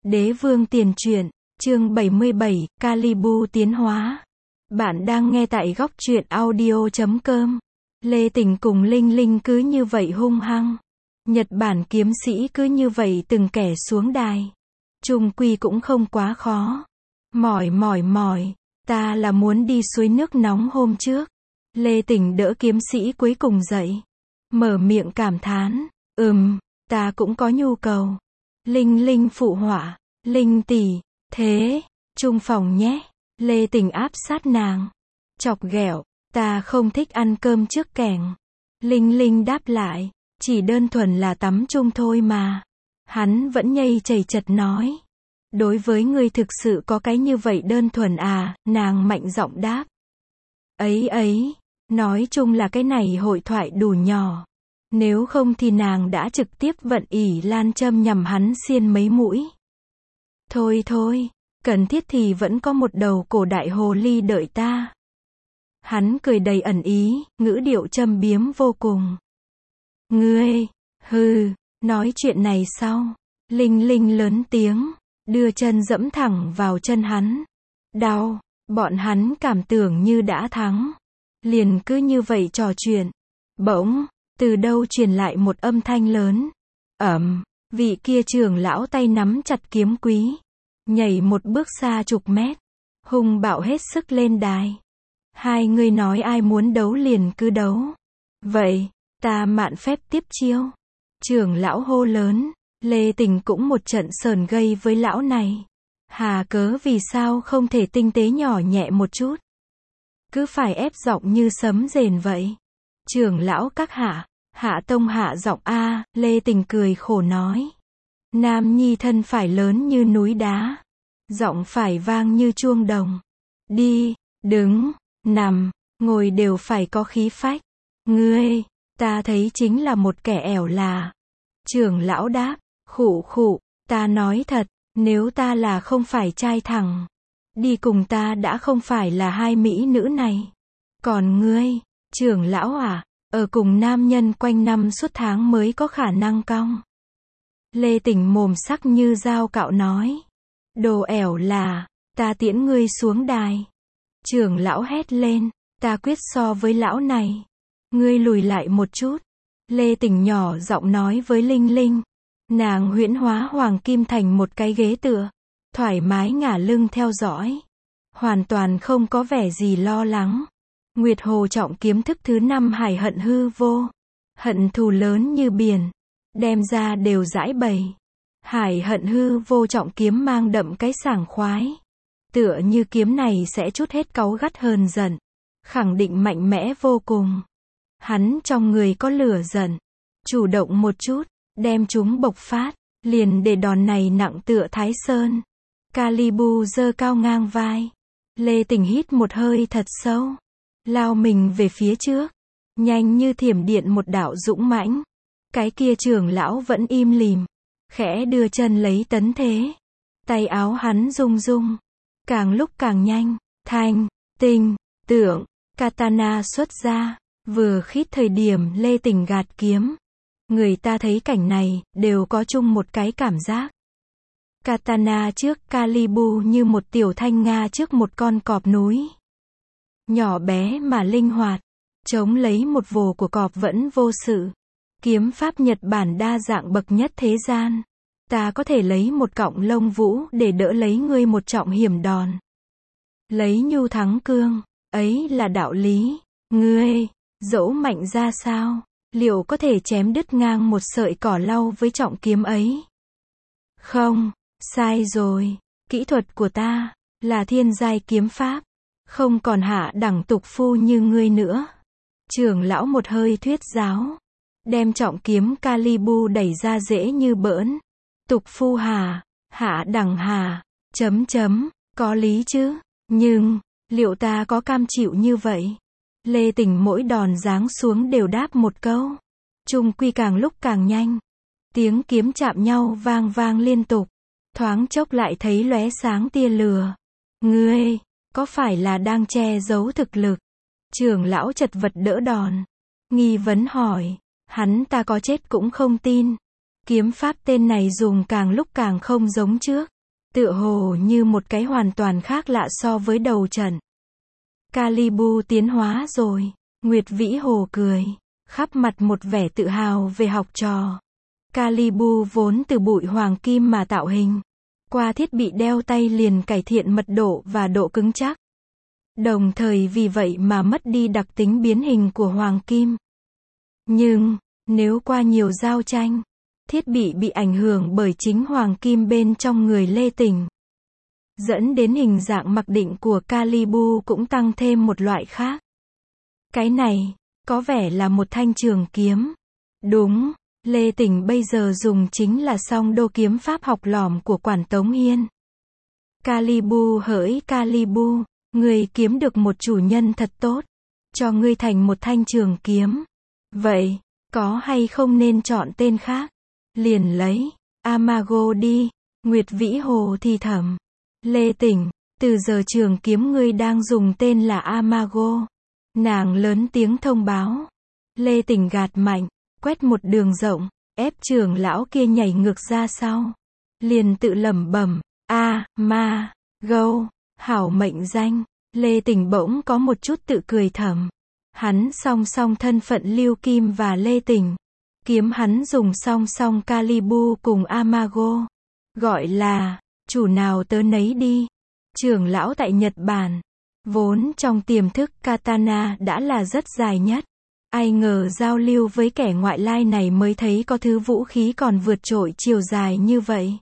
Đế vương tiền truyện, chương 77, Calibu tiến hóa. Bạn đang nghe tại góc truyện audio.com. Lê Tình cùng Linh Linh cứ như vậy hung hăng. Nhật Bản kiếm sĩ cứ như vậy từng kẻ xuống đài. Chung quy cũng không quá khó. Mỏi, ta là muốn đi suối nước nóng hôm trước. Lê Tình đỡ kiếm sĩ cuối cùng dậy. Mở miệng cảm thán, ta cũng có nhu cầu. Linh Linh phụ họa, Linh tỷ, thế, chung phòng nhé. Lê Tình áp sát nàng. Chọc ghẹo, ta không thích ăn cơm trước kẻng. Linh Linh đáp lại, chỉ đơn thuần là tắm chung thôi mà. Hắn vẫn nhây chầy chật nói. Đối với ngươi thực sự có cái như vậy đơn thuần à, nàng mạnh giọng đáp. Ấy, nói chung là cái này hội thoại đủ nhỏ. Nếu không thì nàng đã trực tiếp vận ỷ lan châm nhằm hắn xiên mấy mũi. Thôi, cần thiết thì vẫn có một đầu cổ đại hồ ly đợi ta. Hắn cười đầy ẩn ý, ngữ điệu châm biếm vô cùng. Ngươi, nói chuyện này sau. Linh Linh lớn tiếng, đưa chân dẫm thẳng vào chân hắn. Đau, bọn hắn cảm tưởng như đã thắng. Liền cứ như vậy trò chuyện. Bỗng, từ đâu truyền lại một âm thanh lớn. Vị kia trưởng lão tay nắm chặt kiếm quý. Nhảy một bước xa chục mét. Hung bạo hết sức lên đài. Hai người nói ai muốn đấu liền cứ đấu. Vậy, ta mạn phép tiếp chiêu. Trưởng lão hô lớn. Lê Tình cũng một trận sờn gây với lão này. Hà cớ vì sao không thể tinh tế nhỏ nhẹ một chút. Cứ phải ép giọng như sấm rền vậy. Trưởng lão các hạ tông hạ giọng a. Lê Tình cười khổ nói. Nam nhi thân phải lớn như núi đá. Giọng phải vang như chuông đồng. Đi, đứng, nằm, ngồi đều phải có khí phách. Ngươi, ta thấy chính là một kẻ ẻo là. Trưởng lão đáp, khụ, ta nói thật, nếu ta là không phải trai thẳng. Đi cùng ta đã không phải là hai mỹ nữ này. Còn ngươi, trưởng lão à, ở cùng nam nhân quanh năm suốt tháng mới có khả năng cong. Lê Tình mồm sắc như dao cạo nói. Đồ ẻo là, ta tiễn ngươi xuống đài. Trưởng lão hét lên, ta quyết so với lão này. Ngươi lùi lại một chút. Lê Tình nhỏ giọng nói với Linh Linh. Nàng huyễn hóa hoàng kim thành một cái ghế tựa. Thoải mái ngả lưng theo dõi. Hoàn toàn không có vẻ gì lo lắng. Nguyệt Hồ trọng kiếm thức thứ 5 hải hận hư vô. Hận thù lớn như biển. Đem ra đều giải bày. Hải hận hư vô trọng kiếm mang đậm cái sảng khoái. Tựa như kiếm này sẽ trút hết cáu gắt hờn giận. Khẳng định mạnh mẽ vô cùng. Hắn trong người có lửa giận. Chủ động một chút, đem chúng bộc phát. Liền để đòn này nặng tựa Thái Sơn. Calibu giơ cao ngang vai. Lê Tình hít một hơi thật sâu. Lao mình về phía trước. Nhanh như thiểm điện một đạo dũng mãnh. Cái kia trưởng lão vẫn im lìm. Khẽ đưa chân lấy tấn thế. Tay áo hắn rung rung. Càng lúc càng nhanh. Thanh, tinh, tượng. Katana xuất ra. Vừa khít thời điểm Lê Tình gạt kiếm. Người ta thấy cảnh này, đều có chung một cái cảm giác. Katana trước Calibu như một tiểu thanh nga trước một con cọp núi. Nhỏ bé mà linh hoạt. Chống lấy một vồ của cọp vẫn vô sự. Kiếm pháp Nhật Bản đa dạng bậc nhất thế gian. Ta có thể lấy một cọng lông vũ để đỡ lấy ngươi một trọng hiểm đòn. Lấy nhu thắng cương, ấy là đạo lý. Ngươi, dẫu mạnh ra sao, liệu có thể chém đứt ngang một sợi cỏ lau với trọng kiếm ấy? Không, sai rồi. Kỹ thuật của ta là thiên giai kiếm pháp. Không còn hạ đẳng tục phu như ngươi nữa. Trưởng lão một hơi thuyết giáo. Đem trọng kiếm Calibu đẩy ra dễ như bỡn. Tục phu hạ đẳng có lý chứ. Nhưng, liệu ta có cam chịu như vậy? Lê Tình mỗi đòn giáng xuống đều đáp một câu. Chung quy càng lúc càng nhanh. Tiếng kiếm chạm nhau vang liên tục. Thoáng chốc lại thấy lóe sáng tia lửa. Ngươi, có phải là đang che giấu thực lực? Trưởng lão chật vật đỡ đòn. Nghi vấn hỏi. Hắn ta có chết cũng không tin. Kiếm pháp tên này dùng càng lúc càng không giống trước. tựa hồ như một cái hoàn toàn khác lạ so với đầu trận. Kalibu tiến hóa rồi. Nguyệt Vĩ Hồ cười, khắp mặt một vẻ tự hào về học trò. Kalibu vốn từ bụi hoàng kim mà tạo hình. Qua thiết bị đeo tay liền cải thiện mật độ và độ cứng chắc. Đồng thời vì vậy mà mất đi đặc tính biến hình của hoàng kim. Nhưng, nếu qua nhiều giao tranh, thiết bị ảnh hưởng bởi chính hoàng kim bên trong người Lê Tỉnh, dẫn đến hình dạng mặc định của Kalibu cũng tăng thêm một loại khác. Cái này, có vẻ là một thanh trường kiếm. Đúng, Lê Tỉnh bây giờ dùng chính là song đô kiếm pháp học lỏm của Quản Tống Hiên. Kalibu hỡi Kalibu, ngươi kiếm được một chủ nhân thật tốt, cho ngươi thành một thanh trường kiếm. Vậy, có hay không nên chọn tên khác? Liền lấy Amago đi. Nguyệt Vĩ Hồ thì thầm. Lê Tỉnh, từ giờ trường kiếm ngươi đang dùng tên là Amago. Nàng lớn tiếng thông báo. Lê Tỉnh gạt mạnh, quét một đường rộng, ép trưởng lão kia nhảy ngược ra sau. Liền tự lẩm bẩm, Amago, hảo mệnh danh. Lê Tỉnh bỗng có một chút tự cười thầm. Hắn song song thân phận Lưu Kim và Lê Tỉnh. Kiếm hắn dùng song song Kalibu cùng Amago. Gọi là, chủ nào tớ nấy đi. Trưởng lão tại Nhật Bản. Vốn trong tiềm thức katana đã là rất dài nhất. Ai ngờ giao lưu với kẻ ngoại lai này mới thấy có thứ vũ khí còn vượt trội chiều dài như vậy.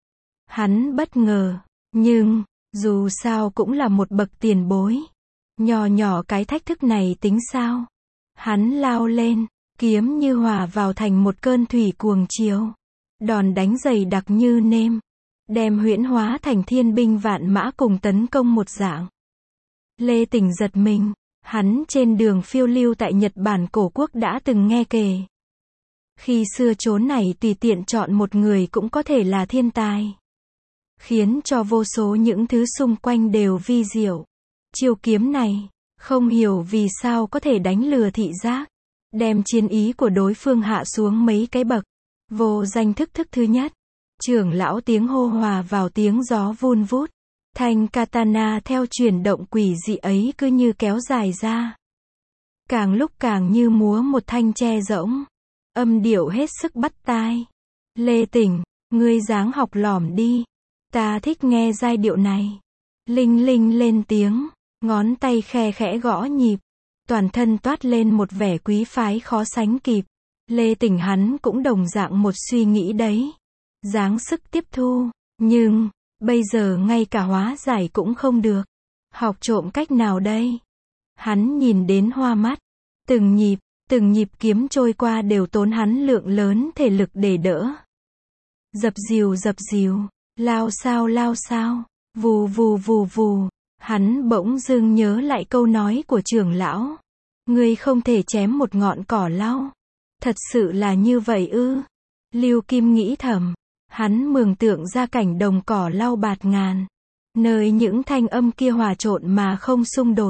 Hắn bất ngờ, nhưng, dù sao cũng là một bậc tiền bối. Nhỏ nhỏ cái thách thức này tính sao? Hắn lao lên, kiếm như hòa vào thành một cơn thủy cuồng chiều. Đòn đánh dày đặc như nêm. Đem huyễn hóa thành thiên binh vạn mã cùng tấn công một dạng. Lê Tỉnh giật mình. Hắn trên đường phiêu lưu tại Nhật Bản cổ quốc đã từng nghe kể. Khi xưa chốn này tùy tiện chọn một người cũng có thể là thiên tài. Khiến cho vô số những thứ xung quanh đều vi diệu. Chiêu kiếm này, không hiểu vì sao có thể đánh lừa thị giác. Đem chiến ý của đối phương hạ xuống mấy cái bậc. Vô danh thức thứ nhất. Trưởng lão tiếng hô hòa vào tiếng gió vun vút. Thanh katana theo chuyển động quỷ dị ấy cứ như kéo dài ra. Càng lúc càng như múa một thanh tre rỗng. Âm điệu hết sức bắt tai. Lê Tỉnh, ngươi dáng học lỏm đi. Ta thích nghe giai điệu này. Linh linh lên tiếng. Ngón tay khe khẽ gõ nhịp. Toàn thân toát lên một vẻ quý phái khó sánh kịp. Lê Tỉnh hắn cũng đồng dạng một suy nghĩ đấy. Dáng sức tiếp thu. Nhưng, bây giờ ngay cả hóa giải cũng không được. Học trộm cách nào đây? Hắn nhìn đến hoa mắt. Từng nhịp kiếm trôi qua đều tốn hắn lượng lớn thể lực để đỡ. Dập dìu, lao sao, vù vù. Hắn bỗng dưng nhớ lại câu nói của trưởng lão. Ngươi không thể chém một ngọn cỏ lau. Thật sự là như vậy ư? Lưu Kim nghĩ thầm. Hắn mường tượng ra cảnh đồng cỏ lau bạt ngàn. Nơi những thanh âm kia hòa trộn mà không xung đột.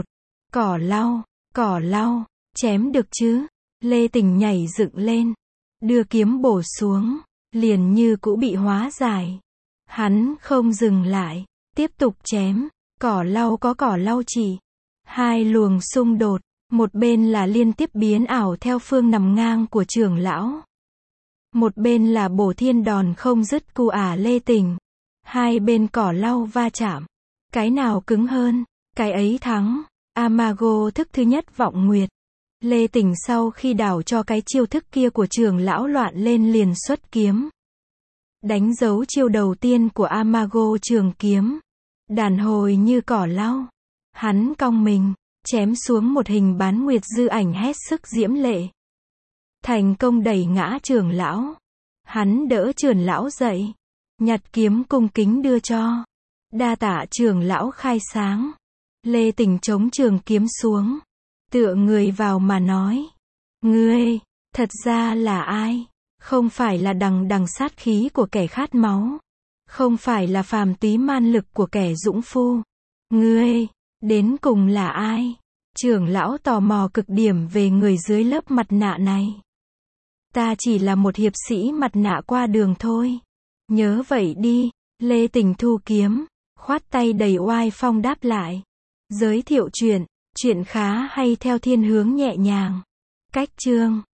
Cỏ lau, chém được chứ? Lê Tỉnh nhảy dựng lên. Đưa kiếm bổ xuống. Liền như cũ bị hóa giải. Hắn không dừng lại. Tiếp tục chém. Cỏ lau có cỏ lau chỉ. Hai luồng xung đột. Một bên là liên tiếp biến ảo theo phương nằm ngang của trưởng lão. Một bên là bổ thiên đòn không dứt cu Lê Tỉnh. Hai bên cỏ lau va chạm. Cái nào cứng hơn, cái ấy thắng. Amago thức thứ nhất vọng nguyệt. Lê Tỉnh sau khi đảo cho cái chiêu thức kia của trưởng lão loạn lên liền xuất kiếm. Đánh dấu chiêu đầu tiên của Amago trường kiếm. Đàn hồi như cỏ lau. Hắn cong mình, chém xuống một hình bán nguyệt dư ảnh hết sức diễm lệ. Thành công đẩy ngã trưởng lão. Hắn đỡ trưởng lão dậy. Nhặt kiếm cung kính đưa cho. Đa tạ trưởng lão khai sáng. Lê Tỉnh chống trường kiếm xuống. Tựa người vào mà nói. Ngươi, thật ra là ai? Không phải là đằng sát khí của kẻ khát máu. Không phải là phàm túy man lực của kẻ dũng phu. Ngươi, đến cùng là ai? Trưởng lão tò mò cực điểm về người dưới lớp mặt nạ này. Ta chỉ là một hiệp sĩ mặt nạ qua đường thôi. Nhớ vậy đi, Lê Tình thu kiếm, khoát tay đầy oai phong đáp lại. Giới thiệu chuyện, chuyện khá hay theo thiên hướng nhẹ nhàng. Cách chương